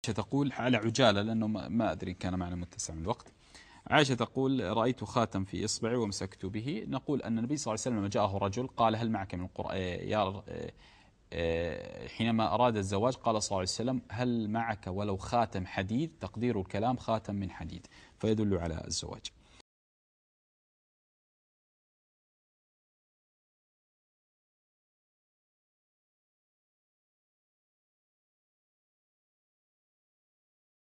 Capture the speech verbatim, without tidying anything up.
تقول على عجالة لأنه ما أدري كان معنا متسع من الوقت. عائشة تقول: رأيت خاتم في إصبعي ومسكت به. نقول أن النبي صلى الله عليه وسلم لما جاءه رجل قال: هل معك من القرآن؟ يا حينما أراد الزواج قال صلى الله عليه وسلم: هل معك ولو خاتم حديد؟ تقدير الكلام خاتم من حديد، فيدل على الزواج.